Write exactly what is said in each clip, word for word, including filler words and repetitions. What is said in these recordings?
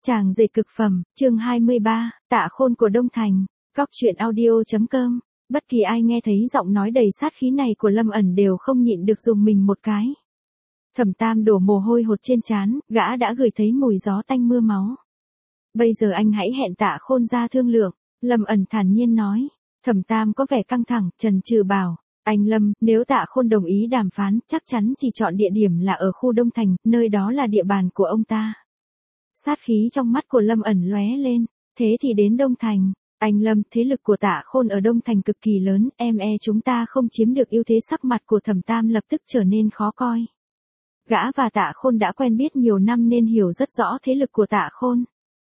Chàng dệt cực phẩm, chương hai mươi ba, Tạ Khôn của Đông Thành, góc truyện audio chấm com. Bất kỳ ai nghe thấy giọng nói đầy sát khí này của Lâm ẩn đều không nhịn được dùng mình một cái. Thẩm Tam đổ mồ hôi hột trên trán, gã đã ngửi thấy mùi gió tanh mưa máu. Bây giờ anh hãy hẹn Tạ Khôn ra thương lượng, Lâm ẩn thản nhiên nói. Thẩm Tam có vẻ căng thẳng, chần chừ bảo. Anh Lâm, nếu Tạ Khôn đồng ý đàm phán, chắc chắn chỉ chọn địa điểm là ở khu Đông Thành, nơi đó là địa bàn của ông ta. Sát khí trong mắt của Lâm ẩn lóe lên, thế thì đến Đông Thành. Anh Lâm, thế lực của Tạ Khôn ở Đông Thành cực kỳ lớn, em e chúng ta không chiếm được ưu thế. Sắc mặt của Thẩm Tam lập tức trở nên khó coi. Gã và Tạ Khôn đã quen biết nhiều năm nên hiểu rất rõ thế lực của Tạ Khôn.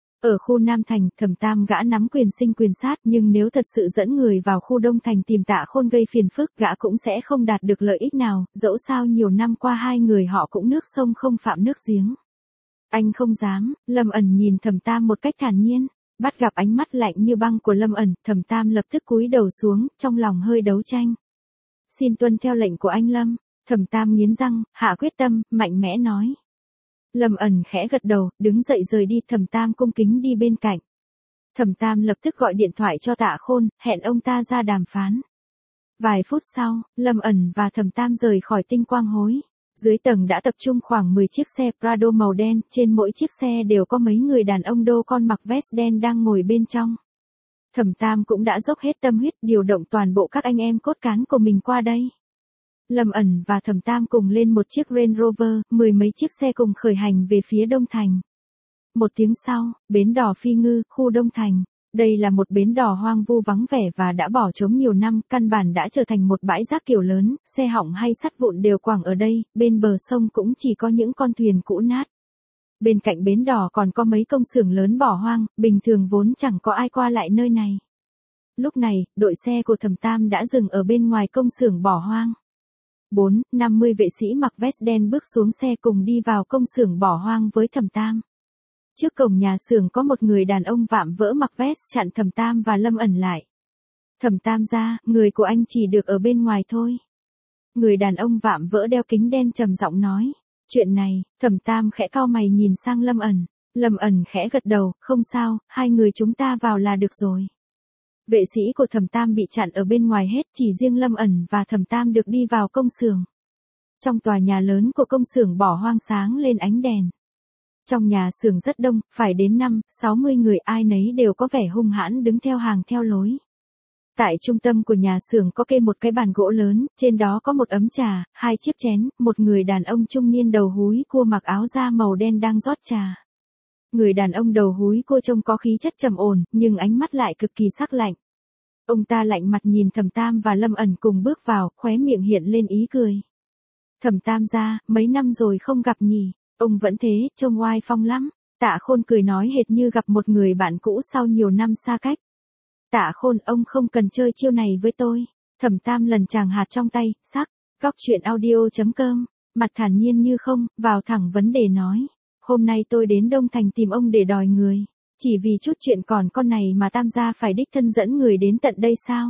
Ở khu Nam Thành, Thẩm Tam gã nắm quyền sinh quyền sát, nhưng nếu thật sự dẫn người vào khu Đông Thành tìm Tạ Khôn gây phiền phức, gã cũng sẽ không đạt được lợi ích nào, dẫu sao nhiều năm qua hai người họ cũng nước sông không phạm nước giếng. Anh không dám, Lâm ẩn nhìn Thẩm Tam một cách thản nhiên, bắt gặp ánh mắt lạnh như băng của Lâm ẩn, Thẩm Tam lập tức cúi đầu xuống, trong lòng hơi đấu tranh. Xin tuân theo lệnh của anh Lâm, Thẩm Tam nghiến răng, hạ quyết tâm, mạnh mẽ nói. Lâm ẩn khẽ gật đầu, đứng dậy rời đi, Thẩm Tam cung kính đi bên cạnh. Thẩm Tam lập tức gọi điện thoại cho Tạ Khôn, hẹn ông ta ra đàm phán. Vài phút sau, Lâm ẩn và Thẩm Tam rời khỏi Tinh Quang Hối. Dưới tầng đã tập trung khoảng mười chiếc xe Prado màu đen, trên mỗi chiếc xe đều có mấy người đàn ông đô con mặc vest đen đang ngồi bên trong. Thẩm Tam cũng đã dốc hết tâm huyết điều động toàn bộ các anh em cốt cán của mình qua đây. Lâm ẩn và Thẩm Tam cùng lên một chiếc Range Rover, mười mấy chiếc xe cùng khởi hành về phía Đông Thành. Một tiếng sau, bến đò Phi Ngư, khu Đông Thành. Đây là một bến đò hoang vu vắng vẻ và đã bỏ trống nhiều năm, căn bản đã trở thành một bãi rác kiểu lớn, xe hỏng hay sắt vụn đều quẳng ở đây, bên bờ sông cũng chỉ có những con thuyền cũ nát. Bên cạnh bến đò còn có mấy công xưởng lớn bỏ hoang, bình thường vốn chẳng có ai qua lại nơi này. Lúc này, đội xe của Thẩm Tam đã dừng ở bên ngoài công xưởng bỏ hoang. Bốn, năm mươi vệ sĩ mặc vest đen bước xuống xe cùng đi vào công xưởng bỏ hoang với Thẩm Tam. Trước cổng nhà xưởng có một người đàn ông vạm vỡ mặc vest chặn Thẩm Tam và Lâm ẩn lại. Thẩm Tam ra, người của anh chỉ được ở bên ngoài thôi. Người đàn ông vạm vỡ đeo kính đen trầm giọng nói. Chuyện này, Thẩm Tam khẽ cau mày nhìn sang Lâm ẩn. Lâm ẩn khẽ gật đầu, không sao, hai người chúng ta vào là được rồi. Vệ sĩ của Thẩm Tam bị chặn ở bên ngoài hết, chỉ riêng Lâm ẩn và Thẩm Tam được đi vào công xưởng. Trong tòa nhà lớn của công xưởng bỏ hoang sáng lên ánh đèn. Trong nhà xưởng rất đông, phải đến năm, sáu mươi người, ai nấy đều có vẻ hung hãn đứng theo hàng theo lối. Tại trung tâm của nhà xưởng có kê một cái bàn gỗ lớn, trên đó có một ấm trà, hai chiếc chén, một người đàn ông trung niên đầu húi cua mặc áo da màu đen đang rót trà. Người đàn ông đầu húi cua trông có khí chất trầm ổn, nhưng ánh mắt lại cực kỳ sắc lạnh. Ông ta lạnh mặt nhìn Thẩm Tam và Lâm ẩn cùng bước vào, khóe miệng hiện lên ý cười. Thẩm Tam ra, mấy năm rồi không gặp nhỉ, ông vẫn thế, trông oai phong lắm. Tạ Khôn cười nói hệt như gặp một người bạn cũ sau nhiều năm xa cách. Tạ Khôn, ông không cần chơi chiêu này với tôi. Thẩm Tam lần chàng hạt trong tay, sắc, góc truyện audio chấm com, mặt thản nhiên như không, vào thẳng vấn đề nói. Hôm nay tôi đến Đông Thành tìm ông để đòi người. Chỉ vì chút chuyện còn con này mà Tam gia phải đích thân dẫn người đến tận đây sao?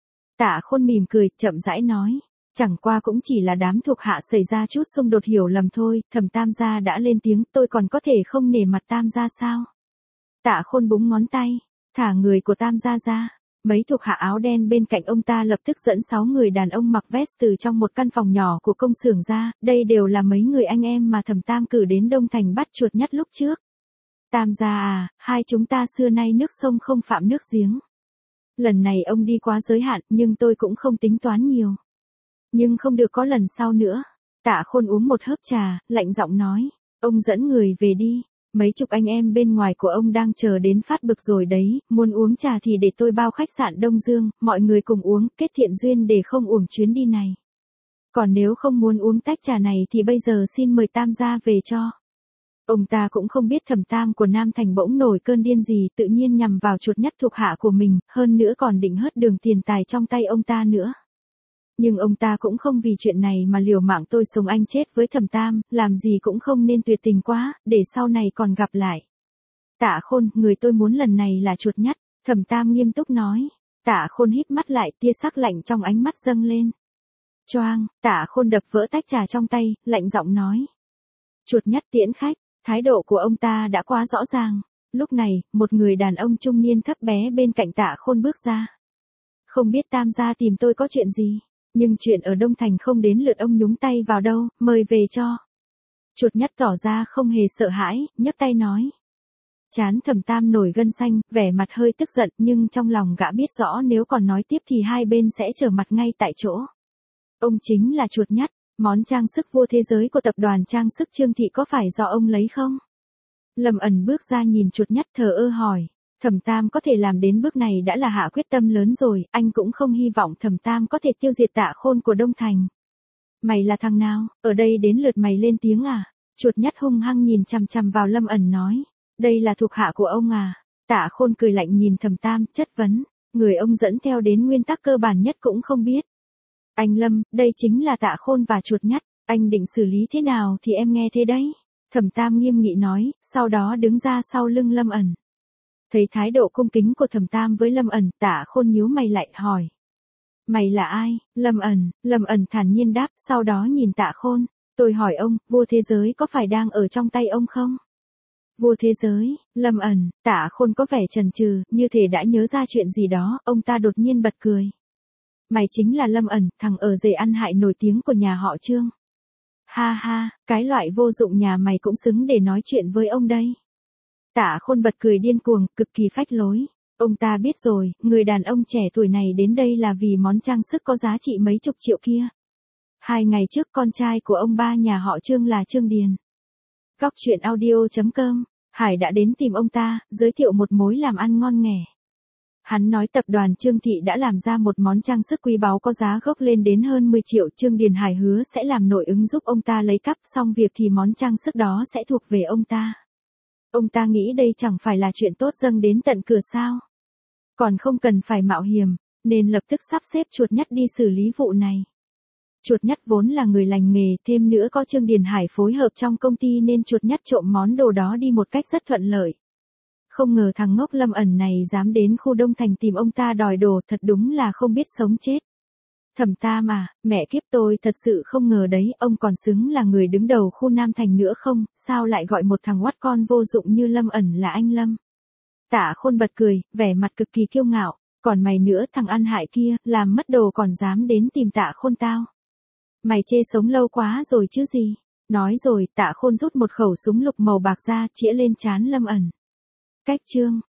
Tạ Khôn mỉm cười, chậm rãi nói. Chẳng qua cũng chỉ là đám thuộc hạ xảy ra chút xung đột hiểu lầm thôi, Thẩm Tam gia đã lên tiếng, tôi còn có thể không nể mặt Tam gia sao? Tạ Khôn búng ngón tay, thả người của Tam gia ra. Mấy thuộc hạ áo đen bên cạnh ông ta lập tức dẫn sáu người đàn ông mặc vest từ trong một căn phòng nhỏ của công xưởng ra, đây đều là mấy người anh em mà Thẩm Tam cử đến Đông Thành bắt chuột nhắt lúc trước. Tam gia à, hai chúng ta xưa nay nước sông không phạm nước giếng. Lần này ông đi quá giới hạn, nhưng tôi cũng không tính toán nhiều. Nhưng không được có lần sau nữa. Tạ Khôn uống một hớp trà, lạnh giọng nói. Ông dẫn người về đi. Mấy chục anh em bên ngoài của ông đang chờ đến phát bực rồi đấy, muốn uống trà thì để tôi bao khách sạn Đông Dương, mọi người cùng uống, kết thiện duyên để không uổng chuyến đi này. Còn nếu không muốn uống tách trà này thì bây giờ xin mời Tam gia về cho. Ông ta cũng không biết Thẩm Tam của Nam Thành bỗng nổi cơn điên gì, tự nhiên nhằm vào chuột nhắt thuộc hạ của mình, hơn nữa còn định hớt đường tiền tài trong tay ông ta nữa. Nhưng ông ta cũng không vì chuyện này mà liều mạng tôi sống anh chết với Thẩm Tam, làm gì cũng không nên tuyệt tình quá, để sau này còn gặp lại. Tạ Khôn, người tôi muốn lần này là chuột nhắt, Thẩm Tam nghiêm túc nói. Tạ Khôn híp mắt lại, tia sắc lạnh trong ánh mắt dâng lên. Choang, Tạ Khôn đập vỡ tách trà trong tay, lạnh giọng nói. Chuột nhắt tiễn khách. Thái độ của ông ta đã quá rõ ràng. Lúc này, một người đàn ông trung niên thấp bé bên cạnh Tạ Khôn bước ra. Không biết Tam gia tìm tôi có chuyện gì, nhưng chuyện ở Đông Thành không đến lượt ông nhúng tay vào đâu, mời về cho. Chuột nhắt tỏ ra không hề sợ hãi, nhấc tay nói. Chán Thẩm Tam nổi gân xanh, vẻ mặt hơi tức giận, nhưng trong lòng gã biết rõ nếu còn nói tiếp thì hai bên sẽ trở mặt ngay tại chỗ. Ông chính là chuột nhắt, món trang sức vua thế giới của tập đoàn trang sức Trương Thị có phải do ông lấy không? Lâm Ẩn bước ra nhìn chuột nhắt thờ ơ hỏi. Thẩm Tam có thể làm đến bước này đã là hạ quyết tâm lớn rồi, anh cũng không hy vọng Thẩm Tam có thể tiêu diệt Tạ Khôn của Đông Thành. Mày là thằng nào, ở đây đến lượt mày lên tiếng à? Chuột nhắt hung hăng nhìn chằm chằm vào Lâm Ẩn nói. Đây là thuộc hạ của ông à? Tạ Khôn cười lạnh nhìn Thẩm Tam, chất vấn. Người ông dẫn theo đến nguyên tắc cơ bản nhất cũng không biết. Anh Lâm, đây chính là Tạ Khôn và chuột nhắt, anh định xử lý thế nào thì em nghe thế đấy. Thẩm Tam nghiêm nghị nói, sau đó đứng ra sau lưng Lâm Ẩn. Thấy thái độ cung kính của Thẩm Tam với Lâm Ẩn, Tạ Khôn nhíu mày lại hỏi. Mày là ai? Lâm Ẩn, Lâm Ẩn thản nhiên đáp, sau đó nhìn Tạ Khôn. Tôi hỏi ông, vua thế giới có phải đang ở trong tay ông không? Vua thế giới, Lâm Ẩn, Tạ Khôn có vẻ chần chừ, như thể đã nhớ ra chuyện gì đó, ông ta đột nhiên bật cười. Mày chính là Lâm Ẩn, thằng ở rể ăn hại nổi tiếng của nhà họ Trương. Ha ha, cái loại vô dụng nhà mày cũng xứng để nói chuyện với ông đây. Tạ Khôn bật cười điên cuồng, cực kỳ phách lối. Ông ta biết rồi, người đàn ông trẻ tuổi này đến đây là vì món trang sức có giá trị mấy chục triệu kia. Hai ngày trước con trai của ông ba nhà họ Trương là Trương Điền. Góc truyện audio chấm com, Hải đã đến tìm ông ta, giới thiệu một mối làm ăn ngon nghẻ. Hắn nói tập đoàn Trương Thị đã làm ra một món trang sức quý báu có giá gốc lên đến hơn mười triệu. Trương Điền Hải hứa sẽ làm nội ứng giúp ông ta lấy cắp, xong việc thì món trang sức đó sẽ thuộc về ông ta. Ông ta nghĩ đây chẳng phải là chuyện tốt dâng đến tận cửa sao. Còn không cần phải mạo hiểm, nên lập tức sắp xếp chuột nhắt đi xử lý vụ này. Chuột nhắt vốn là người lành nghề, thêm nữa có Trương Điền Hải phối hợp trong công ty nên chuột nhắt trộm món đồ đó đi một cách rất thuận lợi. Không ngờ thằng ngốc Lâm Ẩn này dám đến khu Đông Thành tìm ông ta đòi đồ, thật đúng là không biết sống chết. Thẩm Tam à, mẹ kiếp tôi thật sự không ngờ đấy, ông còn xứng là người đứng đầu khu Nam Thành nữa không, sao lại gọi một thằng oắt con vô dụng như Lâm Ẩn là anh Lâm. Tạ Khôn bật cười, vẻ mặt cực kỳ kiêu ngạo, còn mày nữa thằng ăn hại kia, làm mất đồ còn dám đến tìm Tạ Khôn tao. Mày chê sống lâu quá rồi chứ gì. Nói rồi, Tạ Khôn rút một khẩu súng lục màu bạc ra, chĩa lên trán Lâm Ẩn. Cách chương